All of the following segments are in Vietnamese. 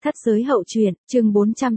Thất giới hậu truyện, chương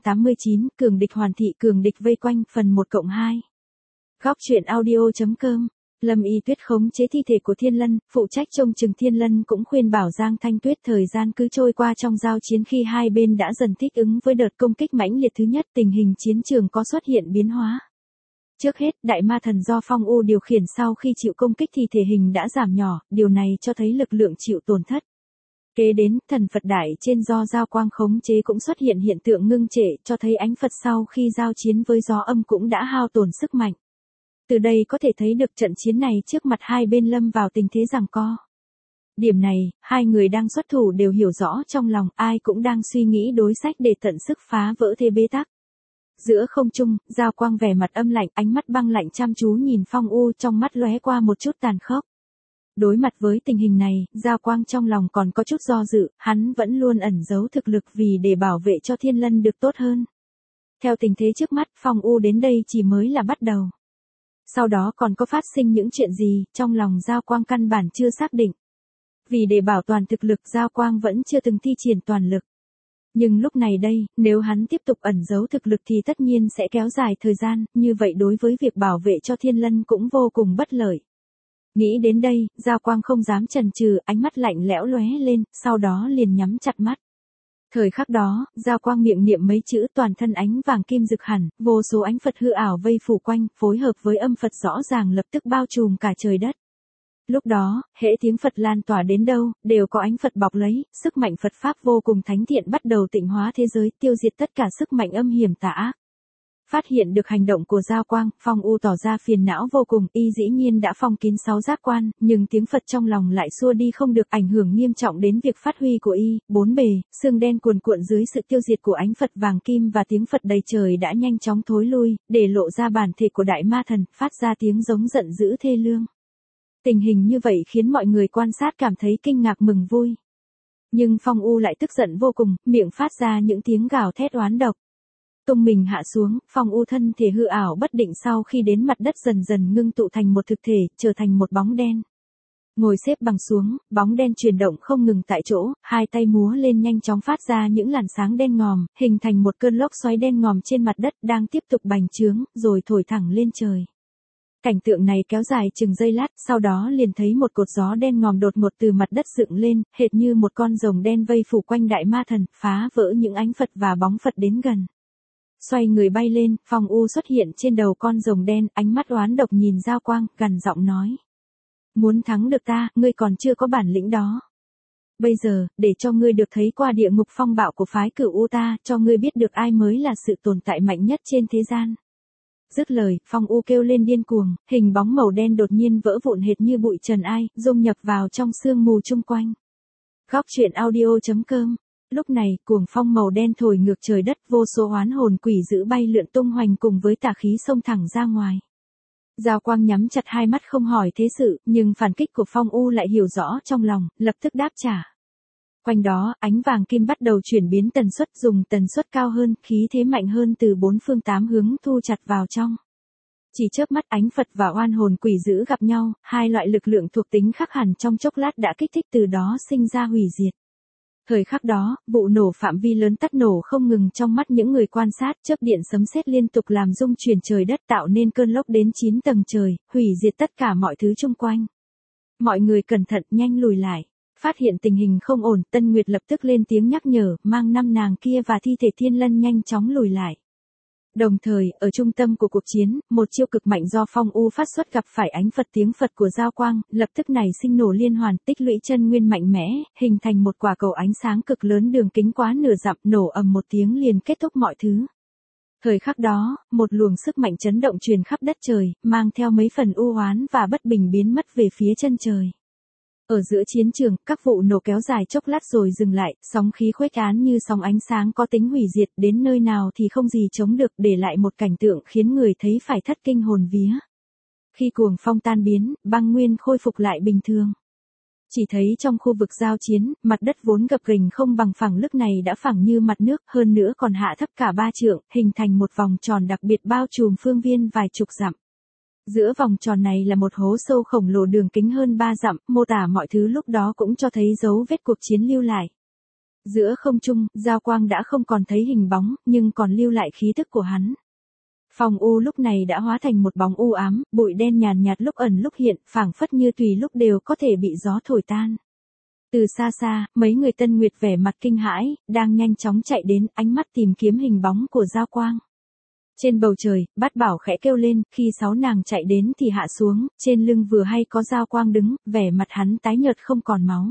489, cường địch hoàn thị cường địch vây quanh, phần 1/2. Góc truyện audio.com. Lâm Y Tuyết khống chế thi thể của Thiên Lân, phụ trách trông chừng Thiên Lân cũng khuyên bảo Giang Thanh Tuyết thời gian cứ trôi qua trong giao chiến khi hai bên đã dần thích ứng với đợt công kích mãnh liệt thứ nhất, tình hình chiến trường có xuất hiện biến hóa. Trước hết, đại ma thần do Phong U điều khiển sau khi chịu công kích thì thể hình đã giảm nhỏ, điều này cho thấy lực lượng chịu tổn thất. Kế đến, thần Phật đại trên do giao quang khống chế cũng xuất hiện hiện tượng ngưng trệ, cho thấy ánh Phật sau khi giao chiến với gió âm cũng đã hao tổn sức mạnh. Từ đây có thể thấy được trận chiến này trước mặt hai bên lâm vào tình thế giằng co. Điểm này, hai người đang xuất thủ đều hiểu rõ trong lòng, ai cũng đang suy nghĩ đối sách để tận sức phá vỡ thế bế tắc. Giữa không trung, giao quang vẻ mặt âm lạnh, ánh mắt băng lạnh chăm chú nhìn Phong U, trong mắt lóe qua một chút tàn khốc. Đối mặt với tình hình này, Giao Quang trong lòng còn có chút do dự, hắn vẫn luôn ẩn giấu thực lực vì để bảo vệ cho Thiên Lân được tốt hơn. Theo tình thế trước mắt, Phong U đến đây chỉ mới là bắt đầu. Sau đó còn có phát sinh những chuyện gì, trong lòng Giao Quang căn bản chưa xác định. Vì để bảo toàn thực lực, Giao Quang vẫn chưa từng thi triển toàn lực. Nhưng lúc này đây, nếu hắn tiếp tục ẩn giấu thực lực thì tất nhiên sẽ kéo dài thời gian, như vậy đối với việc bảo vệ cho Thiên Lân cũng vô cùng bất lợi. Nghĩ đến đây, Giao Quang không dám chần chừ, ánh mắt lạnh lẽo lóe lên, sau đó liền nhắm chặt mắt. Thời khắc đó, Giao Quang miệng niệm mấy chữ, toàn thân ánh vàng kim rực hẳn, vô số ánh Phật hư ảo vây phủ quanh, phối hợp với âm Phật rõ ràng lập tức bao trùm cả trời đất. Lúc đó, hễ tiếng Phật lan tỏa đến đâu, đều có ánh Phật bọc lấy, sức mạnh Phật Pháp vô cùng thánh thiện bắt đầu tịnh hóa thế giới, tiêu diệt tất cả sức mạnh âm hiểm tà ác. Phát hiện được hành động của Giao Quang, Phong U tỏ ra phiền não vô cùng, y dĩ nhiên đã phong kín 6 giác quan, nhưng tiếng Phật trong lòng lại xua đi không được, ảnh hưởng nghiêm trọng đến việc phát huy của y. Bốn bề, sương đen cuồn cuộn dưới sự tiêu diệt của ánh Phật vàng kim và tiếng Phật đầy trời đã nhanh chóng thối lui, để lộ ra bản thể của đại ma thần, phát ra tiếng giống giận dữ thê lương. Tình hình như vậy khiến mọi người quan sát cảm thấy kinh ngạc mừng vui. Nhưng Phong U lại tức giận vô cùng, miệng phát ra những tiếng gào thét oán độc. Tung mình hạ xuống, Phong U thân thể hư ảo bất định sau khi đến mặt đất dần dần ngưng tụ thành một thực thể, trở thành một bóng đen. Ngồi xếp bằng xuống, bóng đen chuyển động không ngừng tại chỗ, hai tay múa lên nhanh chóng phát ra những làn sáng đen ngòm, hình thành một cơn lốc xoáy đen ngòm trên mặt đất đang tiếp tục bành trướng, rồi thổi thẳng lên trời. Cảnh tượng này kéo dài chừng giây lát, sau đó liền thấy một cột gió đen ngòm đột ngột từ mặt đất dựng lên, hệt như một con rồng đen vây phủ quanh đại ma thần, phá vỡ những ánh Phật và bóng Phật đến gần. Xoay người bay lên, Phong U xuất hiện trên đầu con rồng đen, ánh mắt oán độc nhìn Giao Quang, gằn giọng nói. Muốn thắng được ta, ngươi còn chưa có bản lĩnh đó. Bây giờ, để cho ngươi được thấy qua địa ngục phong bạo của phái Cửu U ta, cho ngươi biết được ai mới là sự tồn tại mạnh nhất trên thế gian. Dứt lời, Phong U kêu lên điên cuồng, hình bóng màu đen đột nhiên vỡ vụn hệt như bụi trần ai, dung nhập vào trong sương mù chung quanh. Góc truyện audio.com. Lúc này, cuồng phong màu đen thổi ngược trời đất, vô số oán hồn quỷ dữ bay lượn tung hoành cùng với tà khí xông thẳng ra ngoài. Giao Quang nhắm chặt hai mắt không hỏi thế sự, nhưng phản kích của Phong U lại hiểu rõ trong lòng, lập tức đáp trả. Quanh đó, ánh vàng kim bắt đầu chuyển biến tần suất, dùng tần suất cao hơn, khí thế mạnh hơn từ bốn phương tám hướng thu chặt vào trong. Chỉ chớp mắt ánh Phật và oan hồn quỷ dữ gặp nhau, hai loại lực lượng thuộc tính khác hẳn trong chốc lát đã kích thích từ đó sinh ra hủy diệt. Thời khắc đó, vụ nổ phạm vi lớn tắt nổ không ngừng trong mắt những người quan sát, chớp điện sấm sét liên tục làm rung chuyển trời đất tạo nên cơn lốc đến 9 tầng trời, hủy diệt tất cả mọi thứ xung quanh. Mọi người cẩn thận nhanh lùi lại. Phát hiện tình hình không ổn, Tân Nguyệt lập tức lên tiếng nhắc nhở, mang 5 nàng kia và thi thể Thiên Lân nhanh chóng lùi lại. Đồng thời, ở trung tâm của cuộc chiến, một chiêu cực mạnh do Phong U phát xuất gặp phải ánh Phật tiếng Phật của Giao Quang, lập tức nảy sinh nổ liên hoàn, tích lũy chân nguyên mạnh mẽ, hình thành một quả cầu ánh sáng cực lớn đường kính quá nửa dặm, nổ ầm một tiếng liền kết thúc mọi thứ. Thời khắc đó, một luồng sức mạnh chấn động truyền khắp đất trời, mang theo mấy phần u oán và bất bình biến mất về phía chân trời. Ở giữa chiến trường, các vụ nổ kéo dài chốc lát rồi dừng lại, sóng khí khuếch tán như sóng ánh sáng có tính hủy diệt, đến nơi nào thì không gì chống được, để lại một cảnh tượng khiến người thấy phải thất kinh hồn vía. Khi cuồng phong tan biến, băng nguyên khôi phục lại bình thường. Chỉ thấy trong khu vực giao chiến, mặt đất vốn gập ghềnh không bằng phẳng lúc này đã phẳng như mặt nước, hơn nữa còn hạ thấp cả 3 trượng, hình thành một vòng tròn đặc biệt bao trùm phương viên vài chục dặm. Giữa vòng tròn này là một hố sâu khổng lồ đường kính hơn 3 dặm, mô tả mọi thứ lúc đó cũng cho thấy dấu vết cuộc chiến lưu lại. Giữa không trung, Giao Quang đã không còn thấy hình bóng, nhưng còn lưu lại khí tức của hắn. Phong u lúc này đã hóa thành một bóng u ám, bụi đen nhàn nhạt lúc ẩn lúc hiện, phảng phất như tùy lúc đều có thể bị gió thổi tan. Từ xa xa, mấy người Tân Nguyệt vẻ mặt kinh hãi, đang nhanh chóng chạy đến, ánh mắt tìm kiếm hình bóng của Giao Quang. Trên bầu trời, Bát Bảo khẽ kêu lên, khi 6 nàng chạy đến thì hạ xuống, trên lưng vừa hay có Giao Quang đứng, vẻ mặt hắn tái nhợt không còn máu.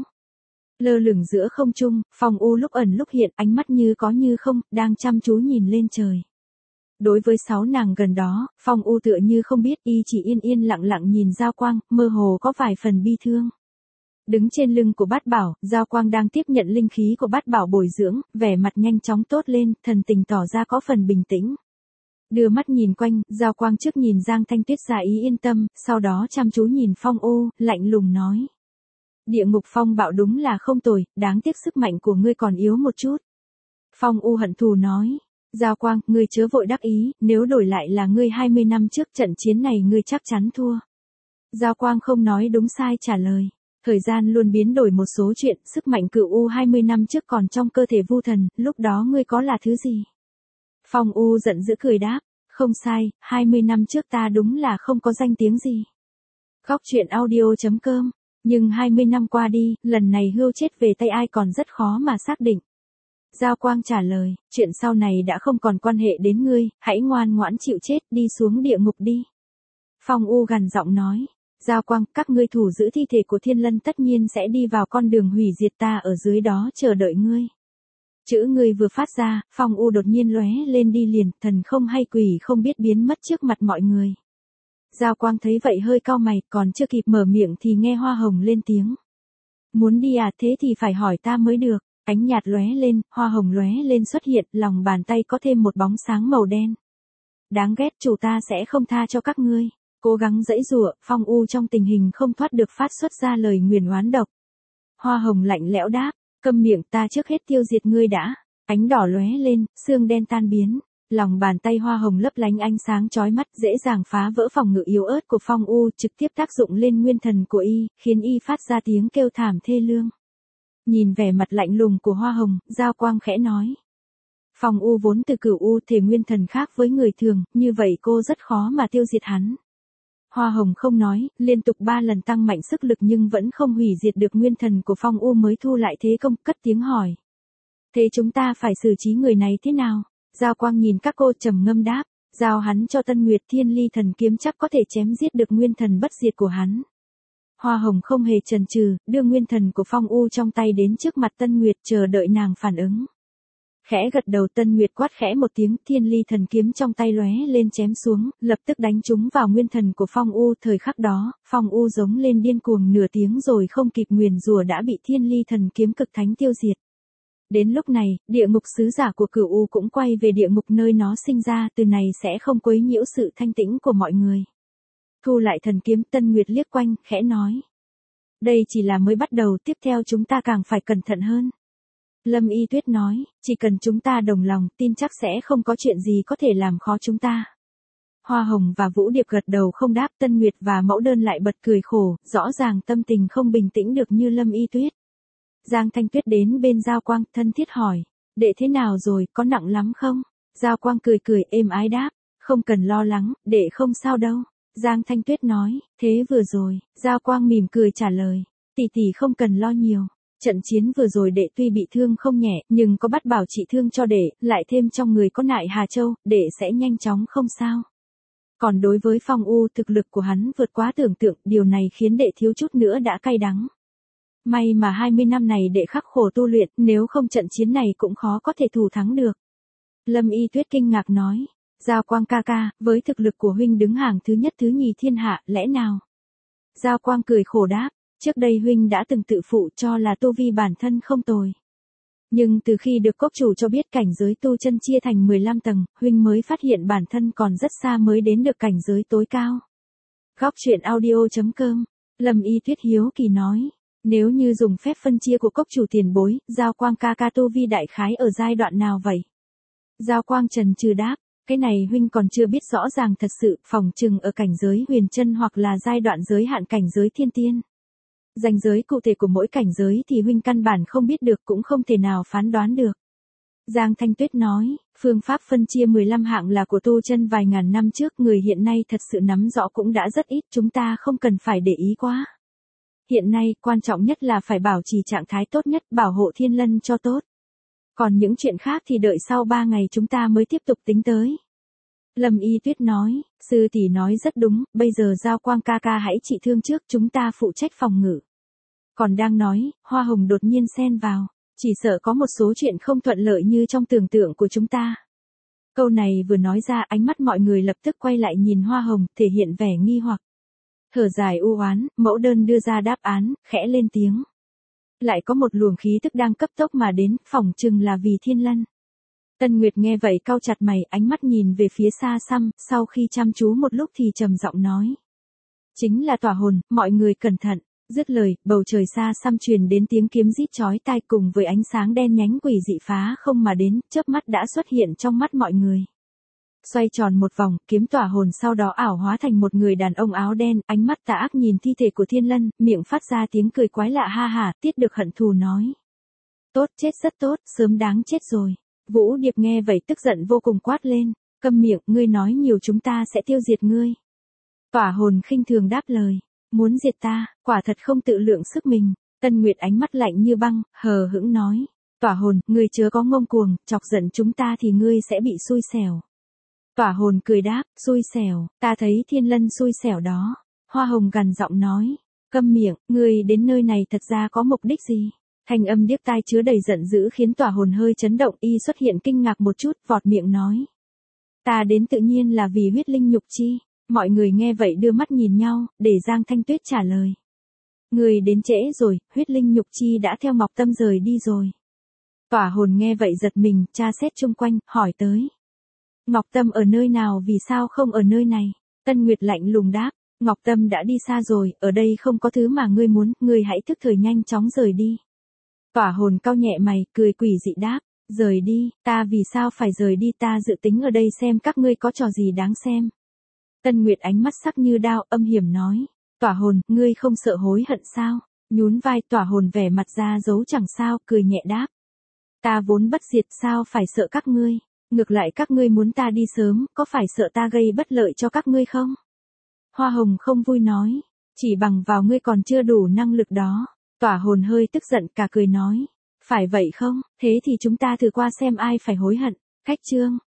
Lơ lửng giữa không trung, Phong u lúc ẩn lúc hiện, ánh mắt như có như không, đang chăm chú nhìn lên trời. Đối với 6 nàng gần đó, Phong u tựa như không biết, y chỉ yên yên lặng lặng nhìn Giao Quang, mơ hồ có vài phần bi thương. Đứng trên lưng của Bát Bảo, Giao Quang đang tiếp nhận linh khí của Bát Bảo bồi dưỡng, vẻ mặt nhanh chóng tốt lên, thần tình tỏ ra có phần bình tĩnh. Đưa mắt nhìn quanh, Giao Quang trước nhìn Giang Thanh Tuyết ra ý yên tâm, sau đó chăm chú nhìn Phong u, lạnh lùng nói. Địa ngục phong bạo đúng là không tồi, đáng tiếc sức mạnh của ngươi còn yếu một chút. Phong u hận thù nói. Giao Quang, ngươi chớ vội đắc ý, nếu đổi lại là ngươi 20 năm trước trận chiến này ngươi chắc chắn thua. Giao Quang không nói đúng sai trả lời. Thời gian luôn biến đổi một số chuyện, sức mạnh cửu u 20 năm trước còn trong cơ thể Vu Thần, lúc đó ngươi có là thứ gì? Phong u giận dữ cười đáp, không sai, 20 năm trước ta đúng là không có danh tiếng gì. Góc truyện audio.com, nhưng 20 năm qua đi, lần này hươu chết về tay ai còn rất khó mà xác định. Giao Quang trả lời, chuyện sau này đã không còn quan hệ đến ngươi, hãy ngoan ngoãn chịu chết, đi xuống địa ngục đi. Phong u gằn giọng nói. Giao Quang, các ngươi thủ giữ thi thể của Thiên Lân tất nhiên sẽ đi vào con đường hủy diệt, ta ở dưới đó chờ đợi ngươi. Chữ ngươi vừa phát ra, Phong u đột nhiên lóe lên đi liền, thần không hay quỷ không biết biến mất trước mặt mọi người. Giao Quang thấy vậy hơi cau mày, còn chưa kịp mở miệng thì nghe Hoa Hồng lên tiếng. Muốn đi à, thế thì phải hỏi ta mới được. Ánh nhạt lóe lên, Hoa Hồng lóe lên xuất hiện, lòng bàn tay có thêm một bóng sáng màu đen. Đáng ghét, chủ ta sẽ không tha cho các ngươi. Cố gắng giãy giụa, Phong u trong tình hình không thoát được phát xuất ra lời nguyền oán độc. Hoa Hồng lạnh lẽo đáp, câm miệng, ta trước hết tiêu diệt ngươi đã. Ánh đỏ lóe lên, xương đen tan biến. Lòng bàn tay Hoa Hồng lấp lánh ánh sáng chói mắt, dễ dàng phá vỡ phòng ngự yếu ớt của Phong u, trực tiếp tác dụng lên nguyên thần của y, khiến y phát ra tiếng kêu thảm thê lương. Nhìn vẻ mặt lạnh lùng của Hoa Hồng, Giao Quang khẽ nói. Phong u vốn từ cửu u, thể nguyên thần khác với người thường, như vậy cô rất khó mà tiêu diệt hắn. Hoa Hồng không nói, liên tục 3 lần tăng mạnh sức lực nhưng vẫn không hủy diệt được nguyên thần của Phong u mới thu lại thế công, cất tiếng hỏi. Thế chúng ta phải xử trí người này thế nào? Giao Quang nhìn các cô trầm ngâm đáp, giao hắn cho Tân Nguyệt Thiên Ly thần kiếm chắc có thể chém giết được nguyên thần bất diệt của hắn. Hoa Hồng không hề chần chừ, đưa nguyên thần của Phong u trong tay đến trước mặt Tân Nguyệt chờ đợi nàng phản ứng. Khẽ gật đầu, Tân Nguyệt quát khẽ một tiếng, Thiên Ly thần kiếm trong tay lóe lên chém xuống, lập tức đánh trúng vào nguyên thần của Phong u. Thời khắc đó, Phong u giống lên điên cuồng nửa tiếng rồi không kịp nguyền rủa đã bị Thiên Ly thần kiếm cực thánh tiêu diệt. Đến lúc này, địa ngục sứ giả của cửu u cũng quay về địa ngục nơi nó sinh ra, từ này sẽ không quấy nhiễu sự thanh tĩnh của mọi người. Thu lại thần kiếm, Tân Nguyệt liếc quanh, khẽ nói. Đây chỉ là mới bắt đầu, tiếp theo chúng ta càng phải cẩn thận hơn. Lâm Y Tuyết nói, chỉ cần chúng ta đồng lòng, tin chắc sẽ không có chuyện gì có thể làm khó chúng ta. Hoa Hồng và Vũ Điệp gật đầu không đáp, Tân Nguyệt và Mẫu Đơn lại bật cười khổ, rõ ràng tâm tình không bình tĩnh được như Lâm Y Tuyết. Giang Thanh Tuyết đến bên Giao Quang, thân thiết hỏi, đệ thế nào rồi, có nặng lắm không? Giao Quang cười cười êm ái đáp, không cần lo lắng, đệ không sao đâu. Giang Thanh Tuyết nói, thế vừa rồi, Giao Quang mỉm cười trả lời, tỷ tỷ không cần lo nhiều. Trận chiến vừa rồi đệ tuy bị thương không nhẹ, nhưng có Bát Bảo trị thương cho đệ, lại thêm trong người có Nại Hà Châu, đệ sẽ nhanh chóng không sao. Còn đối với Phong u, thực lực của hắn vượt quá tưởng tượng, điều này khiến đệ thiếu chút nữa đã cay đắng. May mà 20 năm này đệ khắc khổ tu luyện, nếu không trận chiến này cũng khó có thể thủ thắng được. Lâm Y Tuyết kinh ngạc nói, Giao Quang ca ca, với thực lực của huynh đứng hàng thứ nhất thứ nhì thiên hạ, lẽ nào? Giao Quang cười khổ đáp, trước đây huynh đã từng tự phụ cho là tu vi bản thân không tồi. Nhưng từ khi được cốc chủ cho biết cảnh giới tu chân chia thành 15 tầng, huynh mới phát hiện bản thân còn rất xa mới đến được cảnh giới tối cao. Góc truyện audio.com, Lâm Y Tuyết hiếu kỳ nói, nếu như dùng phép phân chia của cốc chủ tiền bối, Giao Quang ca ca tu vi đại khái ở giai đoạn nào vậy? Giao Quang trần trừ đáp, cái này huynh còn chưa biết rõ ràng thật sự, phỏng chừng ở cảnh giới huyền chân hoặc là giai đoạn giới hạn cảnh giới thiên tiên. Ranh giới cụ thể của mỗi cảnh giới thì huynh căn bản không biết được cũng không thể nào phán đoán được. Giang Thanh Tuyết nói, phương pháp phân chia 15 hạng là của tu chân vài ngàn năm trước, người hiện nay thật sự nắm rõ cũng đã rất ít, chúng ta không cần phải để ý quá. Hiện nay, quan trọng nhất là phải bảo trì trạng thái tốt nhất, bảo hộ Thiên Lân cho tốt. Còn những chuyện khác thì đợi sau 3 ngày chúng ta mới tiếp tục tính tới. Lâm Y Tuyết nói, sư tỷ nói rất đúng, bây giờ Giao Quang ca ca hãy trị thương trước, chúng ta phụ trách phòng ngự. Còn đang nói, Hoa Hồng đột nhiên xen vào, chỉ sợ có một số chuyện không thuận lợi như trong tưởng tượng của chúng ta. Câu này vừa nói ra, ánh mắt mọi người lập tức quay lại nhìn Hoa Hồng, thể hiện vẻ nghi hoặc. Thở dài u oán, mẫu đơn đưa ra đáp án, khẽ lên tiếng. Lại có một luồng khí tức đang cấp tốc mà đến, phỏng chừng là vì Thiên Lân. Tân Nguyệt nghe vậy cau chặt mày, ánh mắt nhìn về phía xa xăm, sau khi chăm chú một lúc thì trầm giọng nói. Chính là tỏa hồn, mọi người cẩn thận. Dứt lời, bầu trời xa xăm truyền đến tiếng kiếm rít chói tai cùng với ánh sáng đen nhánh quỷ dị phá không mà đến, chớp mắt đã xuất hiện trong mắt mọi người. Xoay tròn một vòng, kiếm tỏa hồn sau đó ảo hóa thành một người đàn ông áo đen, ánh mắt tà ác nhìn thi thể của Thiên Lân, miệng phát ra tiếng cười quái lạ ha hả, Tiết Được hận thù nói. Tốt, chết rất tốt, sớm đáng chết rồi. Vũ Điệp nghe vậy tức giận vô cùng quát lên, câm miệng, ngươi nói nhiều chúng ta sẽ tiêu diệt ngươi. Tỏa hồn khinh thường đáp lời, muốn diệt ta, quả thật không tự lượng sức mình. Tân Nguyệt ánh mắt lạnh như băng, hờ hững nói, tỏa hồn, ngươi chớ có ngông cuồng, chọc giận chúng ta thì ngươi sẽ bị xui xẻo. Tỏa hồn cười đáp, xui xẻo, ta thấy Thiên Lân xui xẻo đó. Hoa Hồng gằn giọng nói, câm miệng, ngươi đến nơi này thật ra có mục đích gì? Thanh âm điếc tai chứa đầy giận dữ khiến tỏa hồn hơi chấn động, y xuất hiện kinh ngạc một chút, vọt miệng nói. Ta đến tự nhiên là vì huyết linh nhục chi. Mọi người nghe vậy đưa mắt nhìn nhau, để Giang Thanh Tuyết trả lời. Người đến trễ rồi, huyết linh nhục chi đã theo Ngọc Tâm rời đi rồi. Tỏa hồn nghe vậy giật mình, tra xét chung quanh, hỏi tới. Ngọc Tâm ở nơi nào, vì sao không ở nơi này? Tân Nguyệt lạnh lùng đáp, Ngọc Tâm đã đi xa rồi, ở đây không có thứ mà ngươi muốn, ngươi hãy thức thời nhanh chóng rời đi. Tỏa hồn cau nhẹ mày, cười quỷ dị đáp, rời đi, ta vì sao phải rời đi, ta dự tính ở đây xem các ngươi có trò gì đáng xem. Tân Nguyệt ánh mắt sắc như đao, âm hiểm nói, tỏa hồn, ngươi không sợ hối hận sao? Nhún vai, tỏa hồn vẻ mặt ra dấu chẳng sao, cười nhẹ đáp. Ta vốn bất diệt, sao phải sợ các ngươi? Ngược lại các ngươi muốn ta đi sớm, có phải sợ ta gây bất lợi cho các ngươi không? Hoa Hồng không vui nói, chỉ bằng vào ngươi còn chưa đủ năng lực đó. Tỏa hồn hơi tức giận cả cười nói, phải vậy không, thế thì chúng ta thử qua xem ai phải hối hận. Khách chương.